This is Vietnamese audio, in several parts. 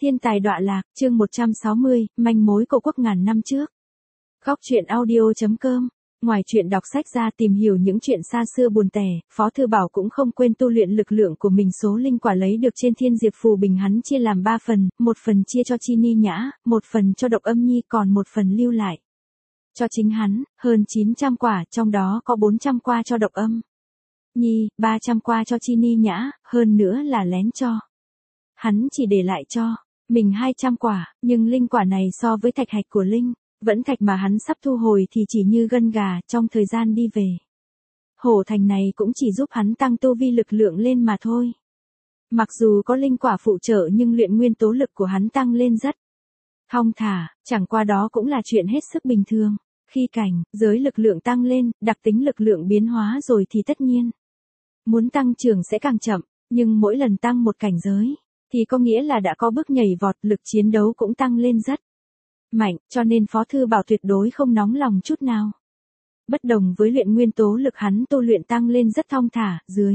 Thiên tài đọa lạc, chương 160, manh mối cổ quốc ngàn năm trước. Góc truyện audio.com. Ngoài chuyện đọc sách ra tìm hiểu những chuyện xa xưa buồn tẻ, Phó Thư Bảo cũng không quên tu luyện lực lượng của mình. Số linh quả lấy được trên Thiên Diệp Phù Bình hắn chia làm 3 phần, một phần chia cho Chi Ni Nhã, một phần cho Độc Âm Nhi, còn một phần lưu lại cho chính hắn, hơn 900 quả, trong đó có 400 quả cho Độc Âm Nhi, 300 quả cho Chi Ni Nhã, hơn nữa là lén cho. Hắn chỉ để lại cho mình 200 quả, nhưng linh quả này so với thạch hạch của linh vẫn thạch mà hắn sắp thu hồi thì chỉ như gân gà. Trong thời gian đi về Hổ Thành này cũng chỉ giúp hắn tăng tu vi lực lượng lên mà thôi. Mặc dù có linh quả phụ trợ nhưng luyện nguyên tố lực của hắn tăng lên rất thong thả, chẳng qua đó cũng là chuyện hết sức bình thường. Khi cảnh giới lực lượng tăng lên, đặc tính lực lượng biến hóa rồi thì tất nhiên muốn tăng trưởng sẽ càng chậm, nhưng mỗi lần tăng một cảnh giới thì có nghĩa là đã có bước nhảy vọt, lực chiến đấu cũng tăng lên rất mạnh, cho nên Phó Thư Bảo tuyệt đối không nóng lòng chút nào. Bất đồng với luyện nguyên tố lực, hắn tu luyện tăng lên rất thong thả, dưới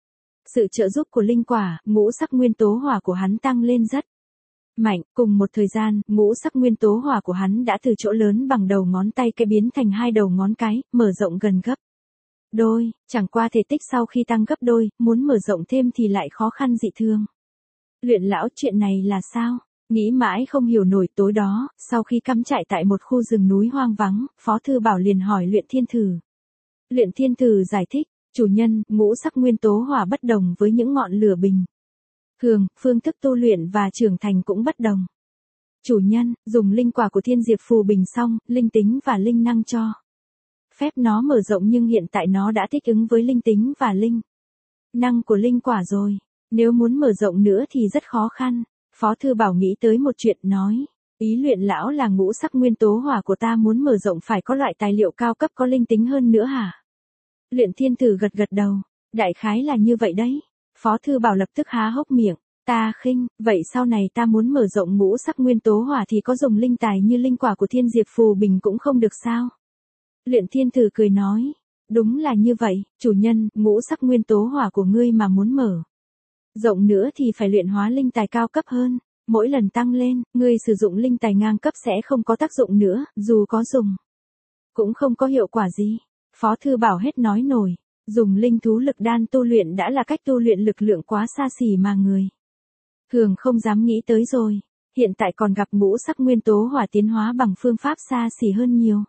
sự trợ giúp của linh quả, ngũ sắc nguyên tố hỏa của hắn tăng lên rất mạnh. Cùng một thời gian, ngũ sắc nguyên tố hỏa của hắn đã từ chỗ lớn bằng đầu ngón tay cái biến thành 2 đầu ngón cái, mở rộng gần gấp đôi, chẳng qua thể tích sau khi tăng gấp đôi, muốn mở rộng thêm thì lại khó khăn dị thường. Luyện lão, chuyện này là sao? Nghĩ mãi không hiểu nổi. Tối đó, sau khi cắm trại tại một khu rừng núi hoang vắng, Phó Thư Bảo liền hỏi Luyện Thiên Thử. Luyện Thiên Thử giải thích, chủ nhân, ngũ sắc nguyên tố hỏa bất đồng với những ngọn lửa bình thường, phương thức tu luyện và trưởng thành cũng bất đồng. Chủ nhân, dùng linh quả của Thiên Diệp Phù Bình xong, linh tính và linh năng cho phép nó mở rộng, nhưng hiện tại nó đã thích ứng với linh tính và linh năng của linh quả rồi. Nếu muốn mở rộng nữa thì rất khó khăn. Phó Thư Bảo nghĩ tới một chuyện nói, ý Luyện lão là ngũ sắc nguyên tố hỏa của ta muốn mở rộng phải có loại tài liệu cao cấp có linh tính hơn nữa hả? Luyện Thiên Thử gật gật đầu, đại khái là như vậy đấy. Phó Thư Bảo lập tức há hốc miệng, ta khinh, vậy sau này ta muốn mở rộng ngũ sắc nguyên tố hỏa thì có dùng linh tài như linh quả của Thiên Diệp Phù Bình cũng không được sao? Luyện Thiên Thử cười nói, đúng là như vậy, chủ nhân, ngũ sắc nguyên tố hỏa của ngươi mà muốn mở rộng nữa thì phải luyện hóa linh tài cao cấp hơn. Mỗi lần tăng lên, ngươi sử dụng linh tài ngang cấp sẽ không có tác dụng nữa, dù có dùng cũng không có hiệu quả gì. Phó Thư Bảo hết nói nổi, dùng linh thú lực đan tu luyện đã là cách tu luyện lực lượng quá xa xỉ mà người thường không dám nghĩ tới rồi. Hiện tại còn gặp ngũ sắc nguyên tố hỏa tiến hóa bằng phương pháp xa xỉ hơn nhiều.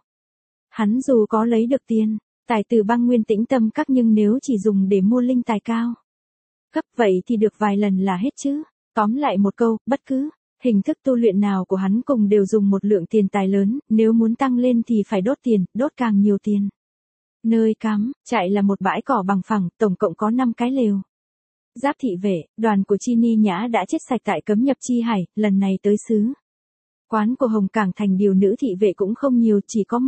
Hắn dù có lấy được tiền tài từ Băng Nguyên Tĩnh Tâm Các, nhưng nếu chỉ dùng để mua linh tài cao cấp vậy thì được vài lần là hết chứ. Tóm lại một câu, bất cứ hình thức tu luyện nào của hắn cùng đều dùng một lượng tiền tài lớn, nếu muốn tăng lên thì phải đốt tiền, đốt càng nhiều tiền. Nơi cắm trại là một bãi cỏ bằng phẳng, tổng cộng có 5 cái lều. Giáp thị vệ, đoàn của Chi Ni Nhã đã chết sạch tại Cấm Nhập Chi Hải, lần này tới xứ quán của Hồng Cảng Thành điều nữ thị vệ cũng không nhiều, chỉ có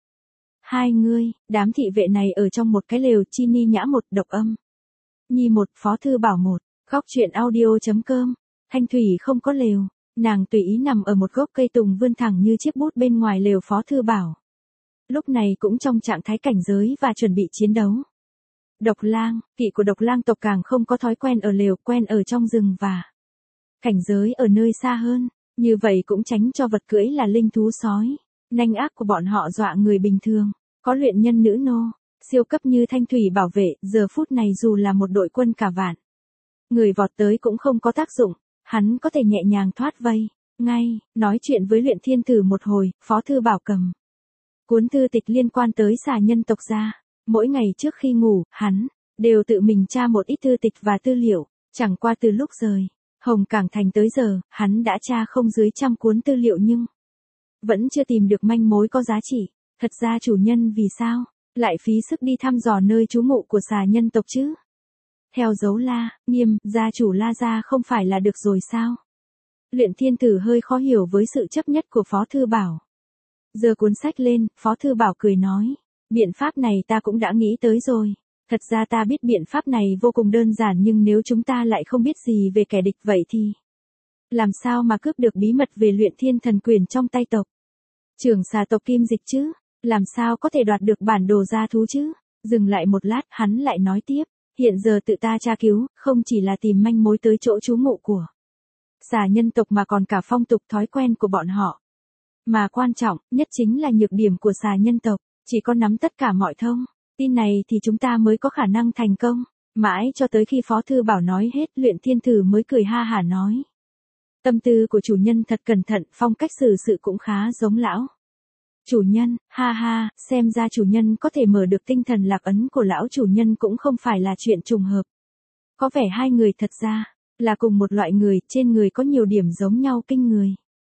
12 người. Đám thị vệ này ở trong một cái lều, Chi Ni Nhã 1, Độc Âm Nhi 1, Phó Thư Bảo 1. Góc truyện audio.com. Thanh Thủy không có lều, nàng tùy ý nằm ở một gốc cây tùng vươn thẳng như chiếc bút bên ngoài lều Phó Thư Bảo. Lúc này cũng trong trạng thái cảnh giới và chuẩn bị chiến đấu. Độc Lang, kỵ của Độc Lang tộc càng không có thói quen ở lều, quen ở trong rừng và cảnh giới ở nơi xa hơn, như vậy cũng tránh cho vật cưỡi là linh thú sói nanh ác của bọn họ dọa người bình thường. Có luyện nhân nữ nô siêu cấp như Thanh Thủy bảo vệ, giờ phút này dù là một đội quân cả vạn người vọt tới cũng không có tác dụng, hắn có thể nhẹ nhàng thoát vây ngay. Nói chuyện với Luyện Thiên Thử một hồi, Phó Thư Bảo cầm cuốn thư tịch liên quan tới xà nhân tộc ra. Mỗi ngày trước khi ngủ, hắn đều tự mình tra một ít thư tịch và tư liệu. Chẳng qua từ lúc rời Hồng Cảng Thành tới giờ, hắn đã tra không dưới 100 cuốn tư liệu nhưng vẫn chưa tìm được manh mối có giá trị. Thật ra chủ nhân vì sao lại phí sức đi thăm dò nơi trú ngụ của xà nhân tộc chứ? Theo dấu La Nghiêm, gia chủ La gia không phải là được rồi sao? Luyện Thiên Thử hơi khó hiểu với sự chấp nhất của Phó Thư Bảo. Giơ cuốn sách lên, Phó Thư Bảo cười nói, biện pháp này ta cũng đã nghĩ tới rồi. Thật ra ta biết biện pháp này vô cùng đơn giản, nhưng nếu chúng ta lại không biết gì về kẻ địch vậy thì làm sao mà cướp được bí mật về Luyện Thiên Thần Quyền trong tay tộc trưởng xà tộc Kim Dịch chứ? Làm sao có thể đoạt được bản đồ gia thú chứ? Dừng lại một lát, hắn lại nói tiếp, hiện giờ tự ta tra cứu, không chỉ là tìm manh mối tới chỗ trú ngụ của xà nhân tộc mà còn cả phong tục thói quen của bọn họ. Mà quan trọng nhất chính là nhược điểm của xà nhân tộc, chỉ có nắm tất cả mọi thông tin này thì chúng ta mới có khả năng thành công. Mãi cho tới khi Phó Thư Bảo nói hết, Luyện Thiên Thử mới cười ha hả nói. Tâm tư của chủ nhân thật cẩn thận, phong cách xử sự cũng khá giống lão. Chủ nhân, ha ha, xem ra chủ nhân có thể mở được tinh thần lạc ấn của lão chủ nhân cũng không phải là chuyện trùng hợp. Có vẻ hai người thật ra là cùng một loại người, trên người có nhiều điểm giống nhau kinh người.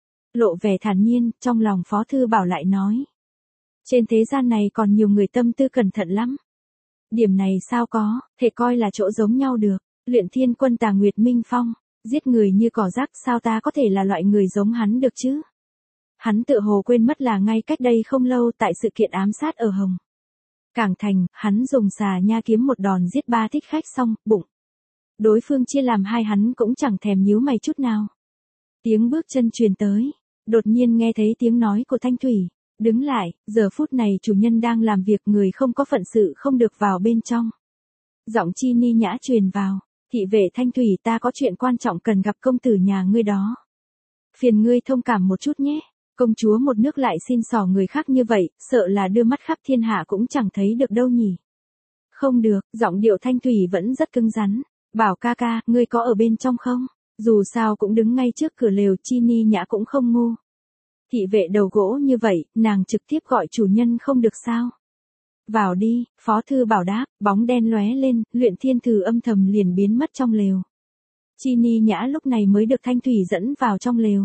Lộ vẻ thản nhiên, trong lòng Phó Thư Bảo lại nói. Trên thế gian này còn nhiều người tâm tư cẩn thận lắm. Điểm này sao có, thể coi là chỗ giống nhau được. Luyện Thiên Quân Tà Nguyệt Minh Phong, giết người như cỏ rác, sao ta có thể là loại người giống hắn được chứ? Hắn tự hồ quên mất là ngay cách đây không lâu tại sự kiện ám sát ở Hồng Cảng Thành, hắn dùng xà nha kiếm một đòn giết 3 thích khách xong, bụng đối phương chia làm 2, hắn cũng chẳng thèm nhíu mày chút nào. Tiếng bước chân truyền tới, đột nhiên nghe thấy tiếng nói của Thanh Thủy. Đứng lại, giờ phút này chủ nhân đang làm việc, người không có phận sự không được vào bên trong. Giọng Chi Ni nhã truyền vào. Thị vệ Thanh Thủy, ta có chuyện quan trọng cần gặp công tử nhà ngươi đó. Phiền ngươi thông cảm một chút nhé. Công chúa một nước lại xin xỏ người khác như vậy, sợ là đưa mắt khắp thiên hạ cũng chẳng thấy được đâu nhỉ. Không được, giọng điệu Thanh Thủy vẫn rất cứng rắn. Bảo ca ca, ngươi có ở bên trong không? Dù sao cũng đứng ngay trước cửa lều, Chi Ni nhã cũng không ngu. Thị vệ đầu gỗ như vậy, nàng trực tiếp gọi chủ nhân không được sao? Vào đi, Phó Thư Bảo đáp, bóng đen lóe lên, Luyện Thiên Thử âm thầm liền biến mất trong lều. Chi Ni nhã lúc này mới được Thanh Thủy dẫn vào trong lều.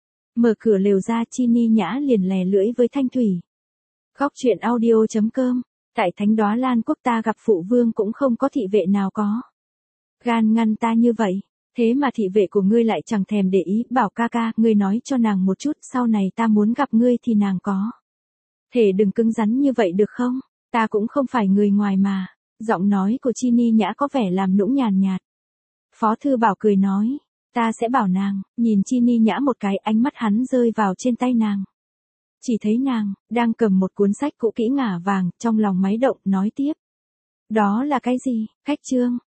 Mở cửa lều ra, Chi Ni nhã liền lè lưỡi với Thanh Thủy. Góc truyện audio.com, tại Thánh Đóa Lan Quốc ta gặp phụ vương cũng không có thị vệ nào có gan ngăn ta như vậy. Thế mà thị vệ của ngươi lại chẳng thèm để ý, bảo ca ca, ngươi nói cho nàng một chút, sau này ta muốn gặp ngươi thì nàng có thể đừng cứng rắn như vậy được không? Ta cũng không phải người ngoài mà. Giọng nói của Chi Ni nhã có vẻ làm nũng nhàn nhạt. Phó Thư Bảo cười nói, ta sẽ bảo nàng. Nhìn Chi Ni nhã một cái, ánh mắt hắn rơi vào trên tay nàng. Chỉ thấy nàng đang cầm một cuốn sách cũ kỹ ngả vàng, trong lòng máy động, nói tiếp. Đó là cái gì? Khách chương.